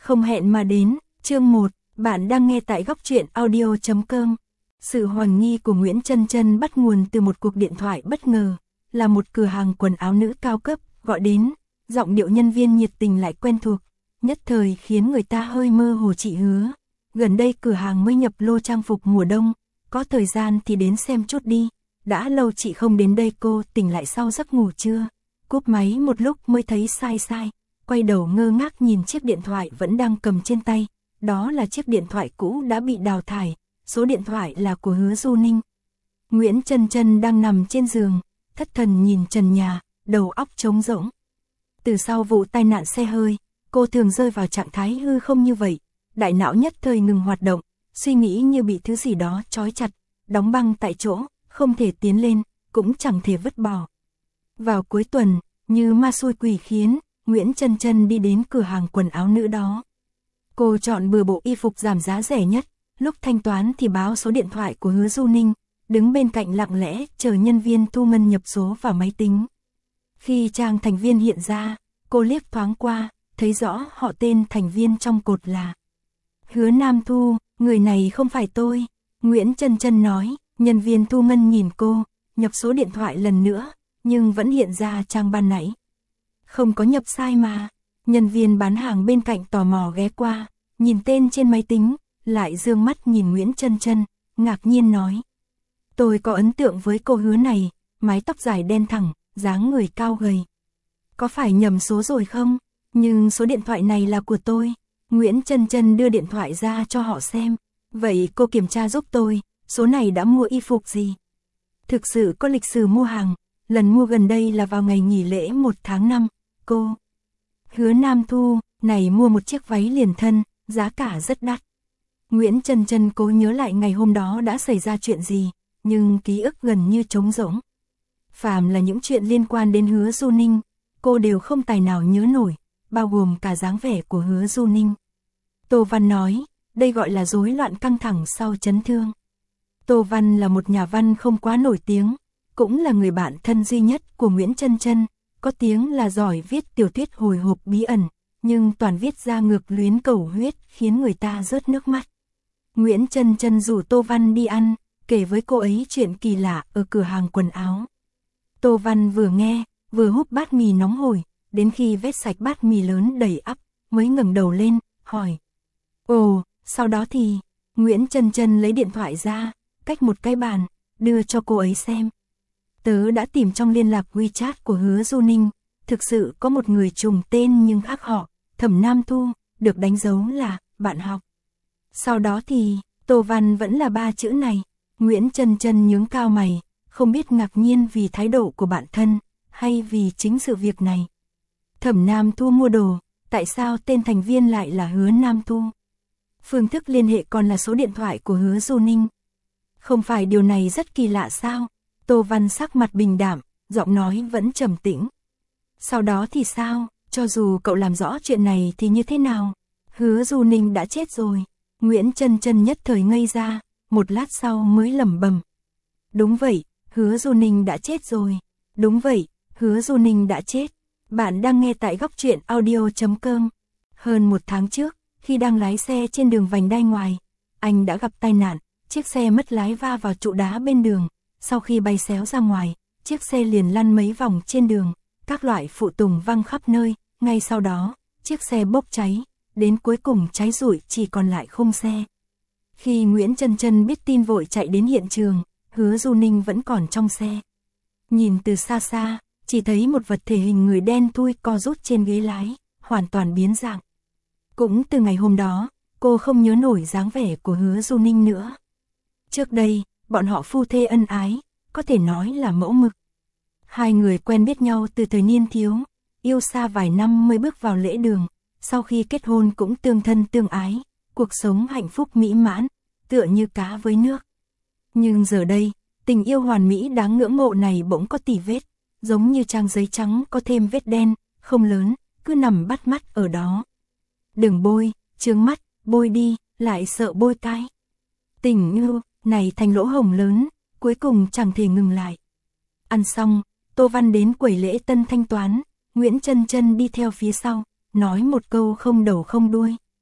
Không hẹn mà đến, chương 1, bạn đang nghe tại góc truyện audio.com. Sự hoài nghi của Nguyễn Chân Chân bắt nguồn từ một cuộc điện thoại bất ngờ, là một cửa hàng quần áo nữ cao cấp gọi đến, giọng điệu nhân viên nhiệt tình lại quen thuộc, nhất thời khiến người ta hơi mơ hồ. Chị Hứa, gần đây cửa hàng mới nhập lô trang phục mùa đông, có thời gian thì đến xem chút đi. Đã lâu chị không đến đây. Cô tỉnh lại sau giấc ngủ chưa? Cúp máy một lúc mới thấy sai, quay đầu ngơ ngác nhìn chiếc điện thoại vẫn đang cầm trên tay. Đó là chiếc điện thoại cũ đã bị đào thải, số điện thoại là của Hứa Du Ninh. Nguyễn Chân Chân đang nằm trên giường, thất thần nhìn trần nhà, đầu óc trống rỗng. Từ sau vụ tai nạn xe hơi, cô thường rơi vào trạng thái hư không như vậy, đại não nhất thời ngừng hoạt động, suy nghĩ như bị thứ gì đó trói chặt, đóng băng tại chỗ, không thể tiến lên, cũng chẳng thể vứt bỏ. Vào cuối tuần, như ma xui quỷ khiến, Nguyễn Chân Chân đi đến cửa hàng quần áo nữ đó. Cô chọn bừa bộ y phục giảm giá rẻ nhất, lúc thanh toán thì báo số điện thoại của Hứa Du Ninh, đứng bên cạnh lặng lẽ chờ nhân viên thu ngân nhập số vào máy tính. Khi trang thành viên hiện ra, cô liếc thoáng qua, thấy rõ họ tên thành viên trong cột là Hứa Nam Thu. Người này không phải tôi, Nguyễn Chân Chân nói. Nhân viên thu ngân nhìn cô, nhập số điện thoại lần nữa, nhưng vẫn hiện ra trang ban nãy. Không có nhập sai mà. Nhân viên bán hàng bên cạnh tò mò ghé qua, nhìn tên trên máy tính, lại dương mắt nhìn Nguyễn Chân Chân, ngạc nhiên nói. Tôi có ấn tượng với cô Hứa này, mái tóc dài đen thẳng, dáng người cao gầy. Có phải nhầm số rồi không? Nhưng số điện thoại này là của tôi. Nguyễn Chân Chân đưa điện thoại ra cho họ xem. Vậy cô kiểm tra giúp tôi, số này đã mua y phục gì? Thực sự có lịch sử mua hàng, lần mua gần đây là vào ngày nghỉ lễ 1 tháng 5. Cô Hứa Nam Thu này mua một chiếc váy liền thân, giá cả rất đắt. Nguyễn Chân Chân cố nhớ lại ngày hôm đó đã xảy ra chuyện gì, nhưng ký ức gần như trống rỗng. Phàm là những chuyện liên quan đến Hứa Du Ninh, cô đều không tài nào nhớ nổi, bao gồm cả dáng vẻ của Hứa Du Ninh. Tô Văn nói, đây gọi là rối loạn căng thẳng sau chấn thương. Tô Văn là một nhà văn không quá nổi tiếng, cũng là người bạn thân duy nhất của Nguyễn Chân Chân, có tiếng là giỏi viết tiểu thuyết hồi hộp bí ẩn, nhưng toàn viết ra ngược luyến cầu huyết khiến người ta rớt nước mắt. Nguyễn Chân Chân rủ Tô Văn đi ăn, kể với cô ấy chuyện kỳ lạ ở cửa hàng quần áo. Tô Văn vừa nghe, vừa húp bát mì nóng hổi, đến khi vét sạch bát mì lớn đầy ắp, mới ngẩng đầu lên, hỏi. Ồ, sau đó thì, Nguyễn Chân Chân lấy điện thoại ra, cách một cái bàn, đưa cho cô ấy xem. Tớ đã tìm trong liên lạc WeChat của Hứa Du Ninh, thực sự có một người trùng tên nhưng khác họ, Thẩm Nam Thu, được đánh dấu là bạn học. Sau đó thì, Tô Văn vẫn là 3 chữ này. Nguyễn Chân Chân nhướng cao mày, không biết ngạc nhiên vì thái độ của bạn thân, hay vì chính sự việc này. Thẩm Nam Thu mua đồ, tại sao tên thành viên lại là Hứa Nam Thu? Phương thức liên hệ còn là số điện thoại của Hứa Du Ninh. Không phải điều này rất kỳ lạ sao? Tô Văn sắc mặt bình đạm, giọng nói vẫn trầm tĩnh. Sau đó thì sao? Cho dù cậu làm rõ chuyện này thì như thế nào? Hứa Du Ninh đã chết rồi. Nguyễn Chân Chân nhất thời ngây ra, một lát sau mới lẩm bẩm. Đúng vậy, Hứa Du Ninh đã chết rồi. Đúng vậy, Hứa Du Ninh đã chết. Bạn đang nghe tại góc truyện audio.com. Hơn 1 tháng trước, khi đang lái xe trên đường vành đai ngoài, anh đã gặp tai nạn, chiếc xe mất lái va vào trụ đá bên đường. Sau khi bay xéo ra ngoài, chiếc xe liền lăn mấy vòng trên đường, các loại phụ tùng văng khắp nơi. Ngay sau đó, chiếc xe bốc cháy, đến cuối cùng cháy rụi chỉ còn lại khung xe. Khi Nguyễn Chân Chân biết tin vội chạy đến hiện trường, Hứa Du Ninh vẫn còn trong xe. Nhìn từ xa xa, chỉ thấy một vật thể hình người đen thui co rút trên ghế lái, hoàn toàn biến dạng. Cũng từ ngày hôm đó, cô không nhớ nổi dáng vẻ của Hứa Du Ninh nữa. Trước đây, bọn họ phu thê ân ái, có thể nói là mẫu mực. Hai người quen biết nhau từ thời niên thiếu, yêu xa vài năm mới bước vào lễ đường, sau khi kết hôn cũng tương thân tương ái, cuộc sống hạnh phúc mỹ mãn, tựa như cá với nước. Nhưng giờ đây, tình yêu hoàn mỹ đáng ngưỡng mộ này bỗng có tỉ vết, giống như trang giấy trắng có thêm vết đen, không lớn, cứ nằm bắt mắt ở đó. Đừng bôi, chướng mắt, bôi đi, lại sợ bôi cái. Tình yêu này thành lỗ hổng lớn, cuối cùng chẳng thể ngừng lại. Ăn xong, Tô Văn đến quầy lễ tân thanh toán, Nguyễn Chân Chân đi theo phía sau, nói một câu không đầu không đuôi.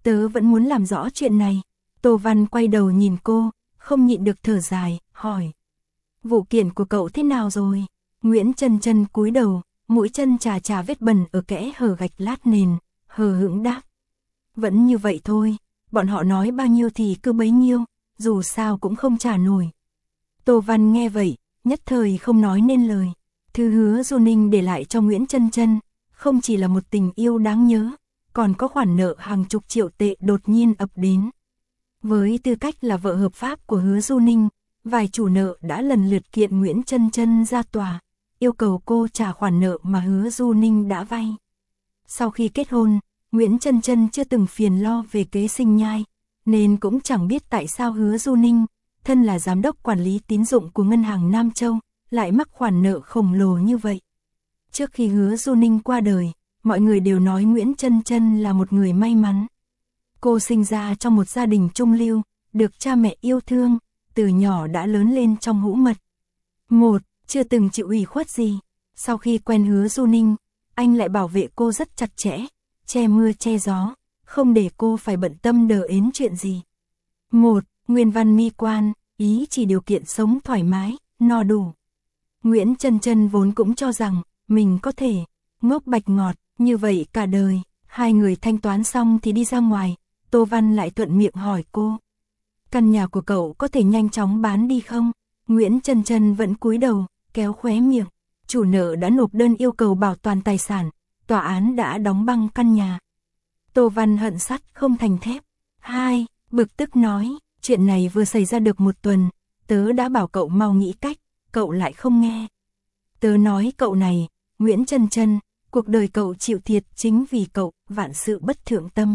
tớ vẫn muốn làm rõ chuyện này. Tô Văn quay đầu nhìn cô, không nhịn được thở dài, hỏi. Vụ kiện của cậu thế nào rồi? Nguyễn Chân Chân cúi đầu, mũi chân chà vết bẩn ở kẽ hở gạch lát nền, hờ hững đáp. Vẫn như vậy thôi, bọn họ nói bao nhiêu thì cứ bấy nhiêu, dù sao cũng không trả nổi. Tô Văn nghe vậy, nhất thời không nói nên lời. Thư Hứa Du Ninh để lại cho Nguyễn Chân Chân, không chỉ là một tình yêu đáng nhớ, còn có khoản nợ hàng chục triệu tệ đột nhiên ập đến. Với tư cách là vợ hợp pháp của Hứa Du Ninh, vài chủ nợ đã lần lượt kiện Nguyễn Chân Chân ra tòa, yêu cầu cô trả khoản nợ mà Hứa Du Ninh đã vay. Sau khi kết hôn, Nguyễn Chân Chân chưa từng phiền lo về kế sinh nhai, nên cũng chẳng biết tại sao Hứa Du Ninh, thân là giám đốc quản lý tín dụng của ngân hàng Nam Châu, lại mắc khoản nợ khổng lồ như vậy. Trước khi Hứa Du Ninh qua đời, mọi người đều nói Nguyễn Chân Chân là một người may mắn. Cô sinh ra trong một gia đình trung lưu, được cha mẹ yêu thương, từ nhỏ đã lớn lên trong hũ mật. Chưa từng chịu ủy khuất gì. Sau khi quen Hứa Du Ninh, anh lại bảo vệ cô rất chặt chẽ, che mưa che gió, không để cô phải bận tâm đờ ến chuyện gì. Nguyên văn mi quan, ý chỉ điều kiện sống thoải mái, no đủ. Nguyễn Chân Chân vốn cũng cho rằng mình có thể ngốc bạch ngọt như vậy cả đời. Hai người thanh toán xong thì đi ra ngoài, Tô Văn lại thuận miệng hỏi cô. Căn nhà của cậu có thể nhanh chóng bán đi không? Nguyễn Chân Chân vẫn cúi đầu, kéo khóe miệng. Chủ nợ đã nộp đơn yêu cầu bảo toàn tài sản, tòa án đã đóng băng căn nhà. Tô Văn hận sắt không thành thép. Bực tức nói, chuyện này vừa xảy ra được một tuần, tớ đã bảo cậu mau nghĩ cách, cậu lại không nghe. Tớ nói cậu này, Nguyễn Chân Chân, cuộc đời cậu chịu thiệt chính vì cậu, vạn sự bất thượng tâm.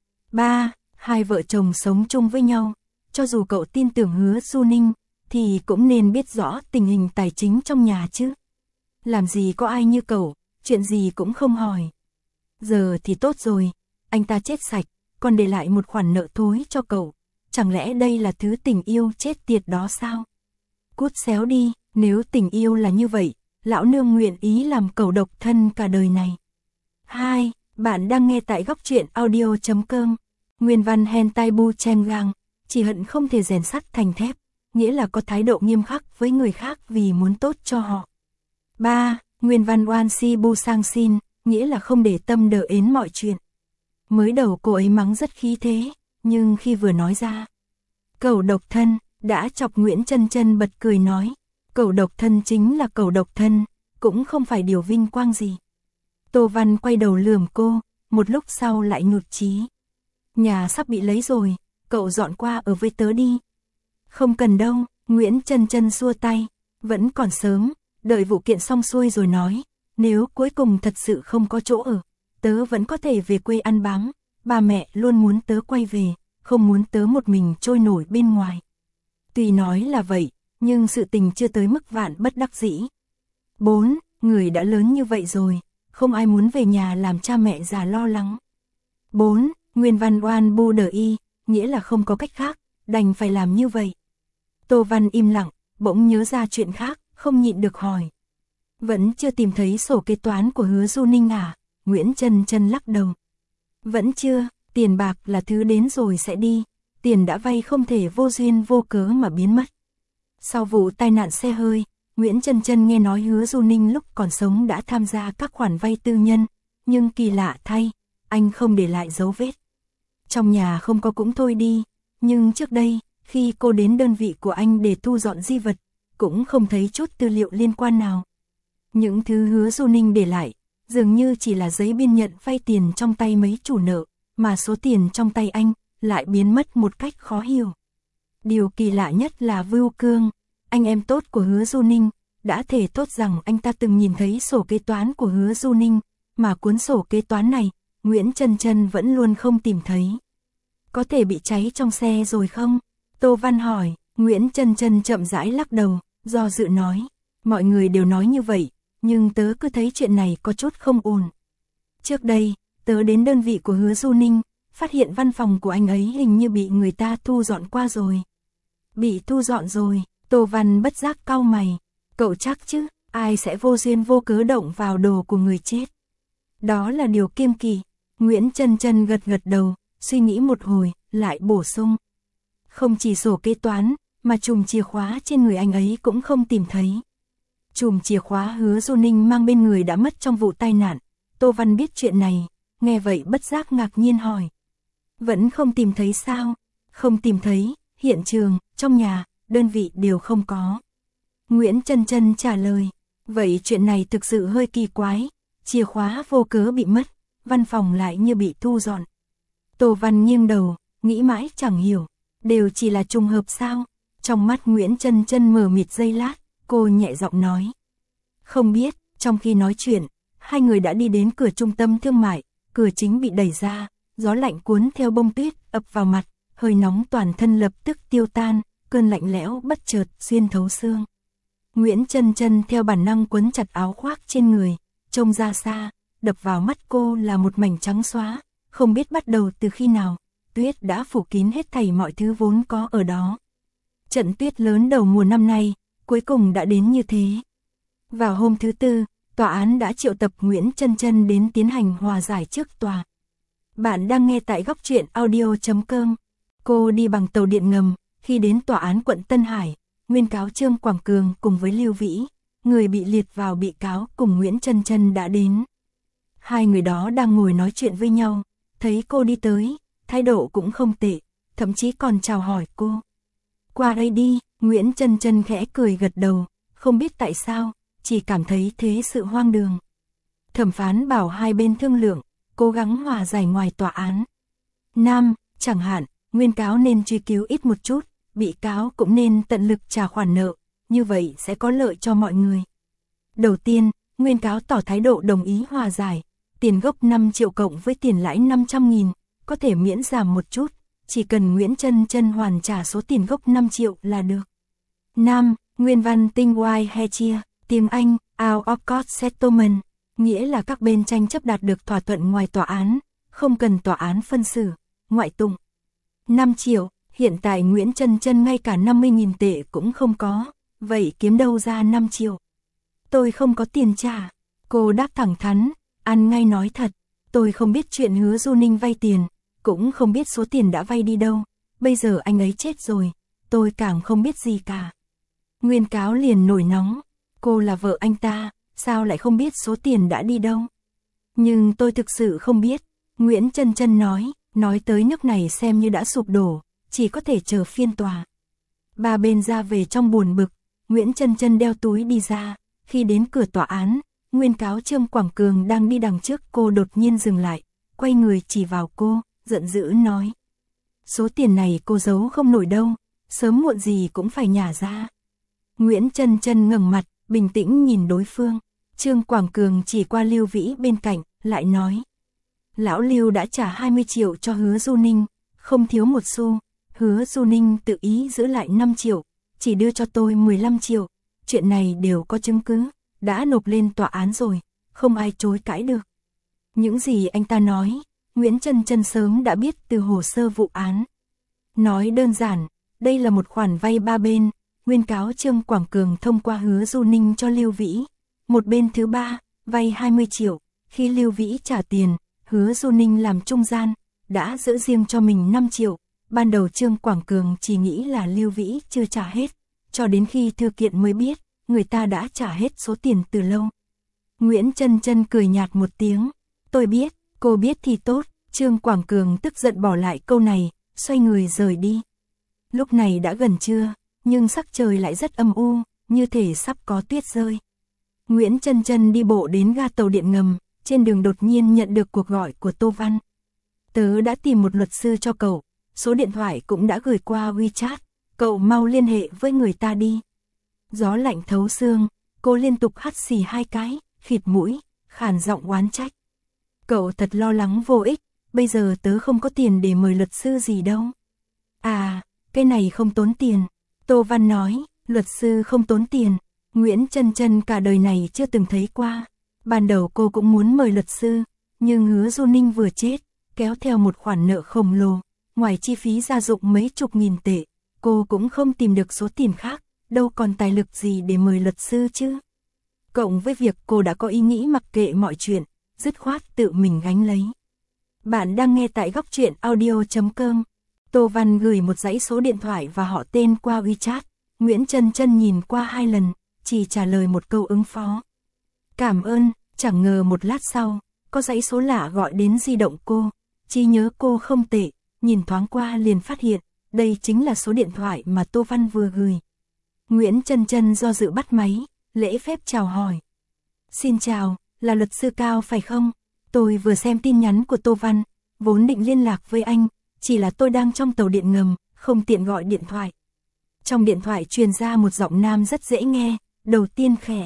Hai vợ chồng sống chung với nhau, cho dù cậu tin tưởng Hứa Du Ninh, thì cũng nên biết rõ tình hình tài chính trong nhà chứ. Làm gì có ai như cậu, chuyện gì cũng không hỏi. Giờ thì tốt rồi, anh ta chết sạch, còn để lại một khoản nợ thối cho cậu. Chẳng lẽ đây là thứ tình yêu chết tiệt đó sao? Cút xéo đi, nếu tình yêu là như vậy, lão nương nguyện ý làm cẩu độc thân cả đời này. Bạn đang nghe tại góc truyện audio.com. Nguyên văn hentai bu chen gang, chỉ hận không thể rèn sắt thành thép, nghĩa là có thái độ nghiêm khắc với người khác vì muốn tốt cho họ. Nguyên văn oan si bu sang xin, nghĩa là không để tâm đờ ến mọi chuyện. Mới đầu cô ấy mắng rất khí thế, nhưng khi vừa nói ra cẩu độc thân, đã chọc Nguyễn Chân Chân bật cười nói. Cẩu độc thân chính là cẩu độc thân, cũng không phải điều vinh quang gì. Tô Văn quay đầu lườm cô, một lúc sau lại nhụt chí. Nhà sắp bị lấy rồi, cậu dọn qua ở với tớ đi. Không cần đâu, Nguyễn Chân Chân xua tay, vẫn còn sớm, đợi vụ kiện xong xuôi rồi nói. Nếu cuối cùng thật sự không có chỗ ở, tớ vẫn có thể về quê ăn bám. Ba mẹ luôn muốn tớ quay về, không muốn tớ một mình trôi nổi bên ngoài. Tuy nói là vậy, nhưng sự tình chưa tới mức vạn bất đắc dĩ. 4. Người đã lớn như vậy rồi, không ai muốn về nhà làm cha mẹ già lo lắng. 4. Nguyên văn oan bu đờ y, nghĩa là không có cách khác, đành phải làm như vậy. Tô Văn im lặng, bỗng nhớ ra chuyện khác, không nhịn được hỏi. Vẫn chưa tìm thấy sổ kế toán của Hứa Du Ninh à? Nguyễn Chân Chân lắc đầu. Vẫn chưa, tiền bạc là thứ đến rồi sẽ đi, tiền đã vay không thể vô duyên vô cớ mà biến mất. Sau vụ tai nạn xe hơi, Nguyễn Chân Chân nghe nói Hứa Du Ninh lúc còn sống đã tham gia các khoản vay tư nhân, nhưng kỳ lạ thay, anh không để lại dấu vết. Trong nhà không có cũng thôi đi, nhưng trước đây, khi cô đến đơn vị của anh để thu dọn di vật, cũng không thấy chút tư liệu liên quan nào. Những thứ Hứa Du Ninh để lại, dường như chỉ là giấy biên nhận vay tiền trong tay mấy chủ nợ, mà số tiền trong tay anh lại biến mất một cách khó hiểu. Điều kỳ lạ nhất là Vưu Cương, anh em tốt của Hứa Du Ninh, đã thể thốt rằng anh ta từng nhìn thấy sổ kế toán của Hứa Du Ninh, mà cuốn sổ kế toán này, Nguyễn Chân Chân vẫn luôn không tìm thấy. Có thể bị cháy trong xe rồi không? Tô Văn hỏi. Nguyễn Chân Chân chậm rãi lắc đầu, do dự nói. Mọi người đều nói như vậy, nhưng tớ cứ thấy chuyện này có chút không ổn. Trước đây, tớ đến đơn vị của Hứa Du Ninh, phát hiện văn phòng của anh ấy hình như bị người ta thu dọn qua rồi. Bị thu dọn rồi, Tô Văn bất giác cau mày. Cậu chắc chứ, ai sẽ vô duyên vô cớ động vào đồ của người chết? Đó là điều kiêng kỵ. Nguyễn Chân Chân gật gật đầu, suy nghĩ một hồi, lại bổ sung. Không chỉ sổ kế toán, mà chùm chìa khóa trên người anh ấy cũng không tìm thấy. Chùm chìa khóa Hứa Du Ninh mang bên người đã mất trong vụ tai nạn. Tô Văn biết chuyện này, nghe vậy bất giác ngạc nhiên hỏi. Vẫn không tìm thấy sao? Không tìm thấy, hiện trường, trong nhà, đơn vị đều không có. Nguyễn Chân Chân trả lời. Vậy chuyện này thực sự hơi kỳ quái. Chìa khóa vô cớ bị mất, văn phòng lại như bị thu dọn. Tô Văn nghiêng đầu, nghĩ mãi chẳng hiểu. Đều chỉ là trùng hợp sao? Trong mắt Nguyễn Chân Chân mờ mịt giây lát, cô nhẹ giọng nói. Không biết, trong khi nói chuyện, hai người đã đi đến cửa trung tâm thương mại, cửa chính bị đẩy ra, gió lạnh cuốn theo bông tuyết ập vào mặt, hơi nóng toàn thân lập tức tiêu tan, cơn lạnh lẽo bất chợt xuyên thấu xương. Nguyễn Chân Chân theo bản năng quấn chặt áo khoác trên người, trông ra xa, đập vào mắt cô là một mảnh trắng xóa, không biết bắt đầu từ khi nào, tuyết đã phủ kín hết thảy mọi thứ vốn có ở đó. Trận tuyết lớn đầu mùa năm nay, cuối cùng đã đến như thế. Vào hôm thứ Tư, tòa án đã triệu tập Nguyễn Chân Chân đến tiến hành hòa giải trước tòa. Bạn đang nghe tại góc truyện audio.com. Cô đi bằng tàu điện ngầm, khi đến tòa án quận Tân Hải, nguyên cáo Trương Quảng Cường cùng với Lưu Vĩ, người bị liệt vào bị cáo cùng Nguyễn Chân Chân đã đến. Hai người đó đang ngồi nói chuyện với nhau, thấy cô đi tới, thái độ cũng không tệ, thậm chí còn chào hỏi cô. Qua đây đi, Nguyễn Chân Chân khẽ cười gật đầu, không biết tại sao, chỉ cảm thấy thế sự hoang đường. Thẩm phán bảo hai bên thương lượng, cố gắng hòa giải ngoài tòa án. Nam, chẳng hạn, nguyên cáo nên truy cứu ít một chút, bị cáo cũng nên tận lực trả khoản nợ, như vậy sẽ có lợi cho mọi người. Đầu tiên, nguyên cáo tỏ thái độ đồng ý hòa giải, tiền gốc 5 triệu cộng với tiền lãi 500.000, có thể miễn giảm một chút, chỉ cần Nguyễn Chân Chân hoàn trả số tiền gốc 5 triệu là được. Nam, nguyên văn tinh why he chia, tiếng Anh, out of court settlement, nghĩa là các bên tranh chấp đạt được thỏa thuận ngoài tòa án, không cần tòa án phân xử, ngoại tụng. 5 triệu, hiện tại Nguyễn Chân Chân ngay cả 50.000 tệ cũng không có, vậy kiếm đâu ra 5 triệu? Tôi không có tiền trả. Cô đáp thẳng thắn, ăn ngay nói thật, tôi không biết chuyện Hứa Du Ninh vay tiền, cũng không biết số tiền đã vay đi đâu, bây giờ anh ấy chết rồi, tôi càng không biết gì cả. Nguyên cáo liền nổi nóng, cô là vợ anh ta, sao lại không biết số tiền đã đi đâu? Nhưng tôi thực sự không biết, Nguyễn Chân Chân nói tới nước này xem như đã sụp đổ, chỉ có thể chờ phiên tòa. Ba bên ra về trong buồn bực, Nguyễn Chân Chân đeo túi đi ra, khi đến cửa tòa án, nguyên cáo Trương Quảng Cường đang đi đằng trước cô đột nhiên dừng lại, quay người chỉ vào cô, giận dữ nói. Số tiền này cô giấu không nổi đâu, sớm muộn gì cũng phải nhả ra. Nguyễn Chân Chân ngẩng mặt, bình tĩnh nhìn đối phương, Trương Quảng Cường chỉ qua Lưu Vĩ bên cạnh, lại nói. Lão Lưu đã trả 20 triệu cho Hứa Du Ninh, không thiếu một xu, Hứa Du Ninh tự ý giữ lại 5 triệu, chỉ đưa cho tôi 15 triệu, chuyện này đều có chứng cứ, đã nộp lên tòa án rồi, không ai chối cãi được. Những gì anh ta nói, Nguyễn Chân Chân sớm đã biết từ hồ sơ vụ án. Nói đơn giản, đây là một khoản vay ba bên, nguyên cáo Trương Quảng Cường thông qua Hứa Du Ninh cho Lưu Vĩ. Một bên thứ ba, vay 20 triệu, khi Lưu Vĩ trả tiền, Hứa Du Ninh làm trung gian, đã giữ riêng cho mình 5 triệu. Ban đầu Trương Quảng Cường chỉ nghĩ là Lưu Vĩ chưa trả hết, cho đến khi thư kiện mới biết, người ta đã trả hết số tiền từ lâu. Nguyễn Chân Chân cười nhạt một tiếng, tôi biết, cô biết thì tốt. Trương Quảng Cường tức giận bỏ lại câu này, xoay người rời đi. Lúc này đã gần trưa, nhưng sắc trời lại rất âm u, như thể sắp có tuyết rơi. Nguyễn Chân Chân đi bộ đến ga tàu điện ngầm, trên đường đột nhiên nhận được cuộc gọi của Tô Văn. Tớ đã tìm một luật sư cho cậu, số điện thoại cũng đã gửi qua WeChat, cậu mau liên hệ với người ta đi. Gió lạnh thấu xương, cô liên tục hắt xì 2 cái, khịt mũi, khàn giọng oán trách. Cậu thật lo lắng vô ích, bây giờ tớ không có tiền để mời luật sư gì đâu. À, cái này không tốn tiền. Tô Văn nói, luật sư không tốn tiền. Nguyễn Chân Chân cả đời này chưa từng thấy qua. Ban đầu cô cũng muốn mời luật sư, nhưng Hứa Du Ninh vừa chết, kéo theo một khoản nợ khổng lồ, ngoài chi phí gia dụng mấy chục nghìn tệ, cô cũng không tìm được số tiền khác, đâu còn tài lực gì để mời luật sư chứ. Cộng với việc cô đã có ý nghĩ mặc kệ mọi chuyện, dứt khoát tự mình gánh lấy. Bạn đang nghe tại góc truyện audio.com. Tô Văn gửi một dãy số điện thoại và họ tên qua WeChat. Nguyễn Chân Chân nhìn qua 2 lần, chỉ trả lời một câu ứng phó. Cảm ơn, chẳng ngờ một lát sau, có dãy số lạ gọi đến di động cô. Trí nhớ cô không tệ, nhìn thoáng qua liền phát hiện, đây chính là số điện thoại mà Tô Văn vừa gửi. Nguyễn Chân Chân do dự bắt máy, lễ phép chào hỏi. Xin chào, là luật sư Cao phải không? Tôi vừa xem tin nhắn của Tô Văn, vốn định liên lạc với anh, chỉ là tôi đang trong tàu điện ngầm, không tiện gọi điện thoại. Trong điện thoại truyền ra một giọng nam rất dễ nghe, đầu tiên khẽ.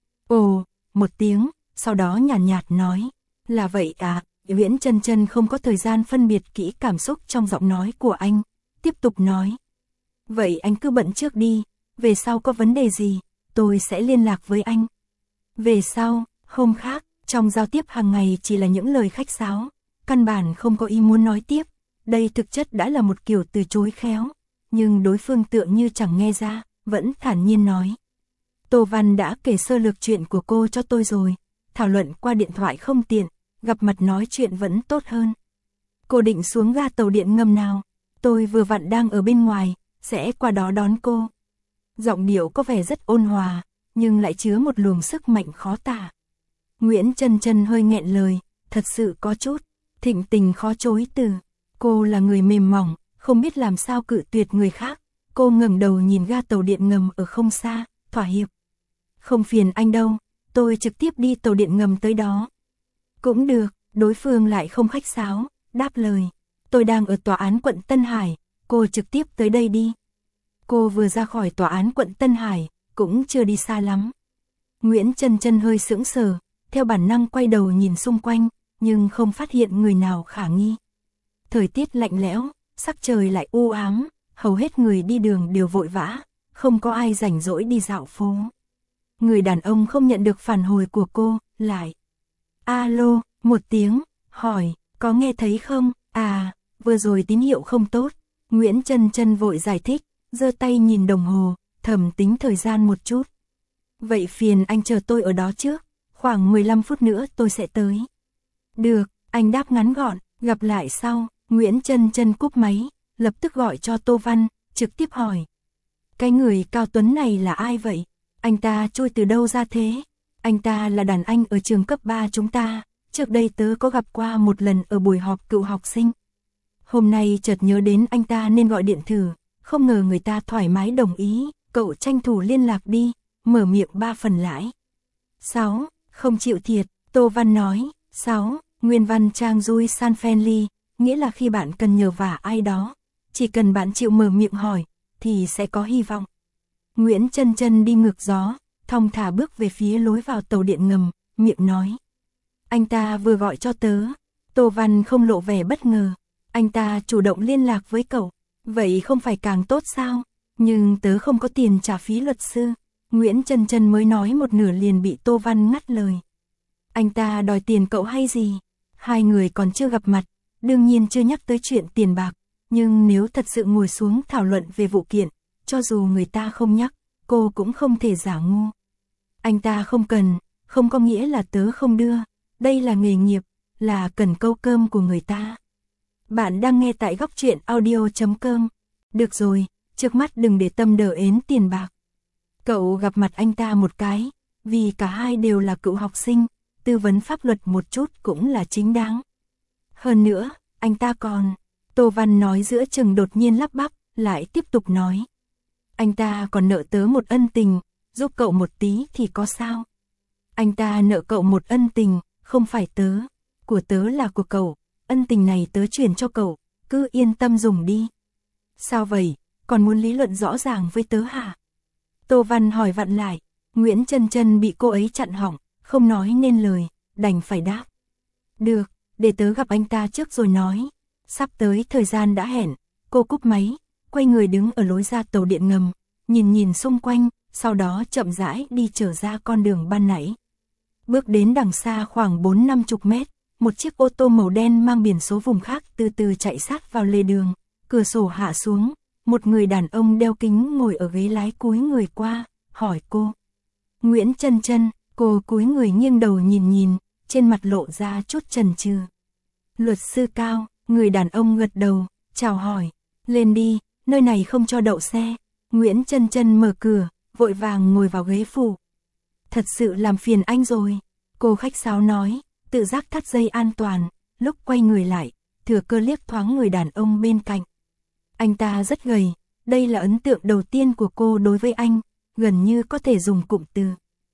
Ồ, một tiếng, sau đó nhàn nhạt nói. Là vậy à? Nguyễn Chân Chân không có thời gian phân biệt kỹ cảm xúc trong giọng nói của anh, tiếp tục nói. Vậy anh cứ bận trước đi, về sau có vấn đề gì, tôi sẽ liên lạc với anh. Về sau, hôm khác, trong giao tiếp hàng ngày chỉ là những lời khách sáo, căn bản không có ý muốn nói tiếp, đây thực chất đã là một kiểu từ chối khéo, nhưng đối phương tựa như chẳng nghe ra, vẫn thản nhiên nói. Tô Văn đã kể sơ lược chuyện của cô cho tôi rồi, thảo luận qua điện thoại không tiện, gặp mặt nói chuyện vẫn tốt hơn. Cô định xuống ga tàu điện ngầm nào? Tôi vừa vặn đang ở bên ngoài, sẽ qua đó đón cô. Giọng điệu có vẻ rất ôn hòa, nhưng lại chứa một luồng sức mạnh khó tả. Nguyễn Chân Chân hơi nghẹn lời, thật sự có chút, thịnh tình khó chối từ. Cô là người mềm mỏng, không biết làm sao cự tuyệt người khác. Cô ngẩng đầu nhìn ga tàu điện ngầm ở không xa, thỏa hiệp. Không phiền anh đâu, tôi trực tiếp đi tàu điện ngầm tới đó. Cũng được, đối phương lại không khách sáo, đáp lời. Tôi đang ở tòa án quận Tân Hải, cô trực tiếp tới đây đi. Cô vừa ra khỏi tòa án quận Tân Hải, cũng chưa đi xa lắm. Nguyễn Chân Chân hơi sững sờ, theo bản năng quay đầu nhìn xung quanh, nhưng không phát hiện người nào khả nghi. Thời tiết lạnh lẽo, sắc trời lại u ám, hầu hết người đi đường đều vội vã, không có ai rảnh rỗi đi dạo phố. Người đàn ông không nhận được phản hồi của cô, lại. Alo, một tiếng, hỏi, có nghe thấy không? À, vừa rồi tín hiệu không tốt. Nguyễn Chân Chân vội giải thích, giơ tay nhìn đồng hồ, thầm tính thời gian một chút. Vậy phiền anh chờ tôi ở đó trước, khoảng 15 phút nữa tôi sẽ tới. Được, anh đáp ngắn gọn, gặp lại sau. Nguyễn Chân Chân cúp máy, lập tức gọi cho Tô Văn, trực tiếp hỏi. Cái người cao tuấn này là ai vậy? Anh ta trôi từ đâu ra thế? Anh ta là đàn anh ở trường cấp 3 chúng ta, trước đây tớ có gặp qua một lần ở buổi họp cựu học sinh. Hôm nay chợt nhớ đến anh ta nên gọi điện thử, không ngờ người ta thoải mái đồng ý, cậu tranh thủ liên lạc đi, mở miệng 3 phần lãi. 6. Không chịu thiệt, Tô Văn nói. 6. Nguyên văn trang Rui San Friendly, nghĩa là khi bạn cần nhờ vả ai đó, chỉ cần bạn chịu mở miệng hỏi, thì sẽ có hy vọng. Nguyễn Chân Chân đi ngược gió, thong thả bước về phía lối vào tàu điện ngầm, miệng nói. Anh ta vừa gọi cho tớ. Tô Văn không lộ vẻ bất ngờ. Anh ta chủ động liên lạc với cậu, vậy không phải càng tốt sao? Nhưng tớ không có tiền trả phí luật sư. Nguyễn Chân Chân mới nói một nửa liền bị Tô Văn ngắt lời. Anh ta đòi tiền cậu hay gì? Hai người còn chưa gặp mặt, đương nhiên chưa nhắc tới chuyện tiền bạc, nhưng nếu thật sự ngồi xuống thảo luận về vụ kiện, cho dù người ta không nhắc, cô cũng không thể giả ngu. Anh ta không cần, không có nghĩa là tớ không đưa, đây là nghề nghiệp, là cần câu cơm của người ta. Bạn đang nghe tại góc truyện audio.com. Được rồi, trước mắt đừng để tâm đờ ến tiền bạc. Cậu gặp mặt anh ta một cái, vì cả hai đều là cựu học sinh, tư vấn pháp luật một chút cũng là chính đáng. Hơn nữa, anh ta còn, Tô Văn nói giữa chừng đột nhiên lắp bắp, lại tiếp tục nói. Anh ta còn nợ tớ một ân tình, giúp cậu một tí thì có sao? Anh ta nợ cậu một ân tình, không phải tớ, của tớ là của cậu, ân tình này tớ chuyển cho cậu, cứ yên tâm dùng đi. Sao vậy, còn muốn lý luận rõ ràng với tớ hả? Tô Văn hỏi vặn lại, Nguyễn Chân Chân bị cô ấy chặn họng, không nói nên lời, đành phải đáp. Được, để tớ gặp anh ta trước rồi nói. Sắp tới thời gian đã hẹn, cô cúp máy, quay người đứng ở lối ra tàu điện ngầm, nhìn xung quanh, sau đó chậm rãi đi trở ra con đường ban nãy. Bước đến đằng xa khoảng 4-50 mét, một chiếc ô tô màu đen mang biển số vùng khác từ từ chạy sát vào lề đường, cửa sổ hạ xuống, một người đàn ông đeo kính ngồi ở ghế lái cúi người qua, hỏi cô. Nguyễn Chân Chân, cô cúi người nghiêng đầu nhìn, trên mặt lộ ra chút chần chừ. Luật sư Cao, người đàn ông gật đầu, chào hỏi. Lên đi, nơi này không cho đậu xe. Nguyễn Chân Chân mở cửa, vội vàng ngồi vào ghế phụ. Thật sự làm phiền anh rồi. Cô khách sáo nói, tự giác thắt dây an toàn, lúc quay người lại, thừa cơ liếc thoáng người đàn ông bên cạnh. Anh ta rất gầy, đây là ấn tượng đầu tiên của cô đối với anh, gần như có thể dùng cụm từ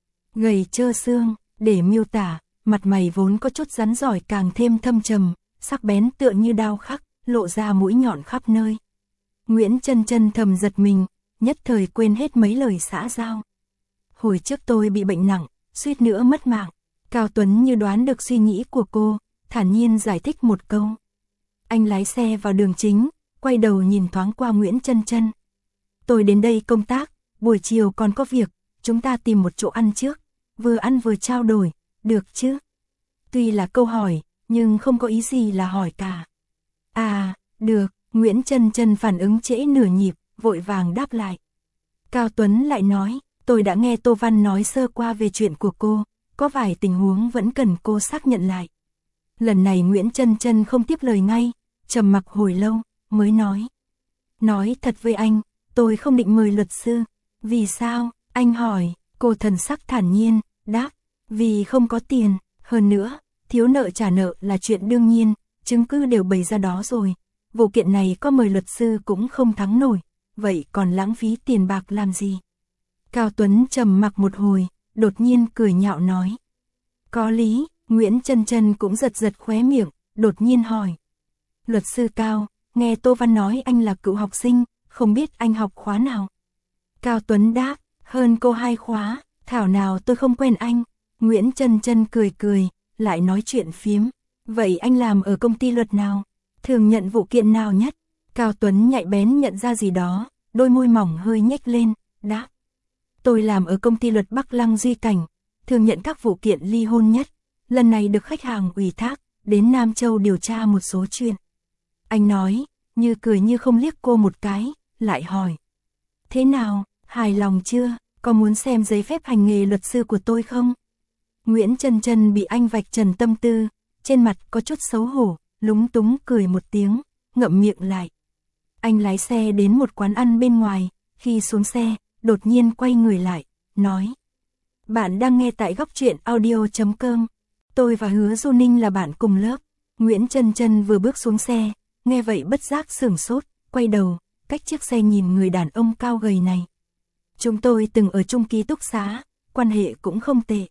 gầy trơ xương để miêu tả. Mặt mày vốn có chút rắn rỏi càng thêm thâm trầm, sắc bén tựa như đao khắc, lộ ra mũi nhọn khắp nơi. Nguyễn Chân Chân thầm giật mình, nhất thời quên hết mấy lời xã giao. Hồi trước tôi bị bệnh nặng, suýt nữa mất mạng. Cao Tuấn như đoán được suy nghĩ của cô, thản nhiên giải thích một câu. Anh lái xe vào đường chính, quay đầu nhìn thoáng qua Nguyễn Chân Chân. Tôi đến đây công tác, buổi chiều còn có việc, chúng ta tìm một chỗ ăn trước, vừa ăn vừa trao đổi, được chứ? Tuy là câu hỏi, nhưng không có ý gì là hỏi cả. À, được, Nguyễn Chân Chân phản ứng trễ nửa nhịp, vội vàng đáp lại. Cao Tuấn lại nói, tôi đã nghe Tô Văn nói sơ qua về chuyện của cô, có vài tình huống vẫn cần cô xác nhận lại. Lần này Nguyễn Chân Chân không tiếp lời ngay, trầm mặc hồi lâu, mới nói. Nói thật với anh, tôi không định mời luật sư. Vì sao? Anh hỏi. Cô thần sắc thản nhiên, đáp. Vì không có tiền, hơn nữa, thiếu nợ trả nợ là chuyện đương nhiên, chứng cứ đều bày ra đó rồi. Vụ kiện này có mời luật sư cũng không thắng nổi, vậy còn lãng phí tiền bạc làm gì? Cao Tuấn trầm mặc một hồi, đột nhiên cười nhạo nói. Có lý, Nguyễn Chân Chân cũng giật giật khóe miệng, đột nhiên hỏi. Luật sư Cao, nghe Tô Văn nói anh là cựu học sinh, không biết anh học khóa nào? Cao Tuấn đáp, hơn cô 2 khóa, thảo nào tôi không quen anh. Nguyễn Chân Chân cười cười, lại nói chuyện phiếm. Vậy anh làm ở công ty luật nào? Thường nhận vụ kiện nào nhất? Cao Tuấn nhạy bén nhận ra gì đó, đôi môi mỏng hơi nhếch lên, đáp. Tôi làm ở công ty luật Bắc Lăng Duy Cảnh, thường nhận các vụ kiện ly hôn nhất. Lần này được khách hàng ủy thác, đến Nam Châu điều tra một số chuyện. Anh nói, như cười như không liếc cô một cái, lại hỏi. Thế nào, hài lòng chưa, có muốn xem giấy phép hành nghề luật sư của tôi không? Nguyễn Chân Chân bị anh vạch trần tâm tư, trên mặt có chút xấu hổ, lúng túng cười một tiếng, ngậm miệng lại. Anh lái xe đến một quán ăn bên ngoài, khi xuống xe, đột nhiên quay người lại, nói. Bạn đang nghe tại góc truyện audio.com. Tôi và Hứa Du Ninh là bạn cùng lớp. Nguyễn Chân Chân vừa bước xuống xe, nghe vậy bất giác sửng sốt, quay đầu, cách chiếc xe nhìn người đàn ông cao gầy này. Chúng tôi từng ở chung ký túc xá, quan hệ cũng không tệ.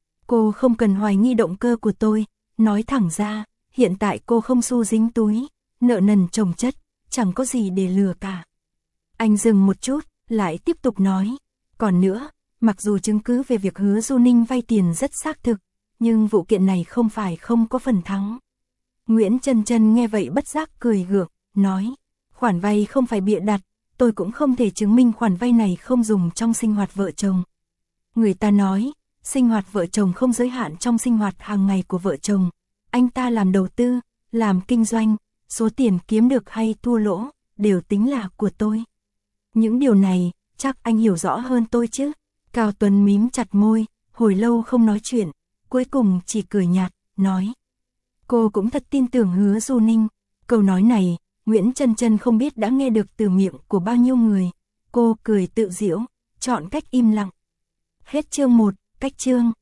Cô không cần hoài nghi động cơ của tôi, nói thẳng ra, hiện tại cô không xu dính túi, nợ nần chồng chất, chẳng có gì để lừa cả. Anh dừng một chút, lại tiếp tục nói. Còn nữa, mặc dù chứng cứ về việc Hứa Du Ninh vay tiền rất xác thực, nhưng vụ kiện này không phải không có phần thắng. Nguyễn Chân Chân nghe vậy bất giác cười gượng, nói. Khoản vay không phải bịa đặt, tôi cũng không thể chứng minh khoản vay này không dùng trong sinh hoạt vợ chồng. Người ta nói, sinh hoạt vợ chồng không giới hạn trong sinh hoạt hàng ngày của vợ chồng. Anh ta làm đầu tư, làm kinh doanh, số tiền kiếm được hay thua lỗ, đều tính là của tôi. Những điều này, chắc anh hiểu rõ hơn tôi chứ. Cao Tuấn mím chặt môi, hồi lâu không nói chuyện, cuối cùng chỉ cười nhạt, nói. Cô cũng thật tin tưởng Hứa Du Ninh. Câu nói này, Nguyễn Chân Chân không biết đã nghe được từ miệng của bao nhiêu người. Cô cười tự giễu, chọn cách im lặng. Hết chương 1, cách chương.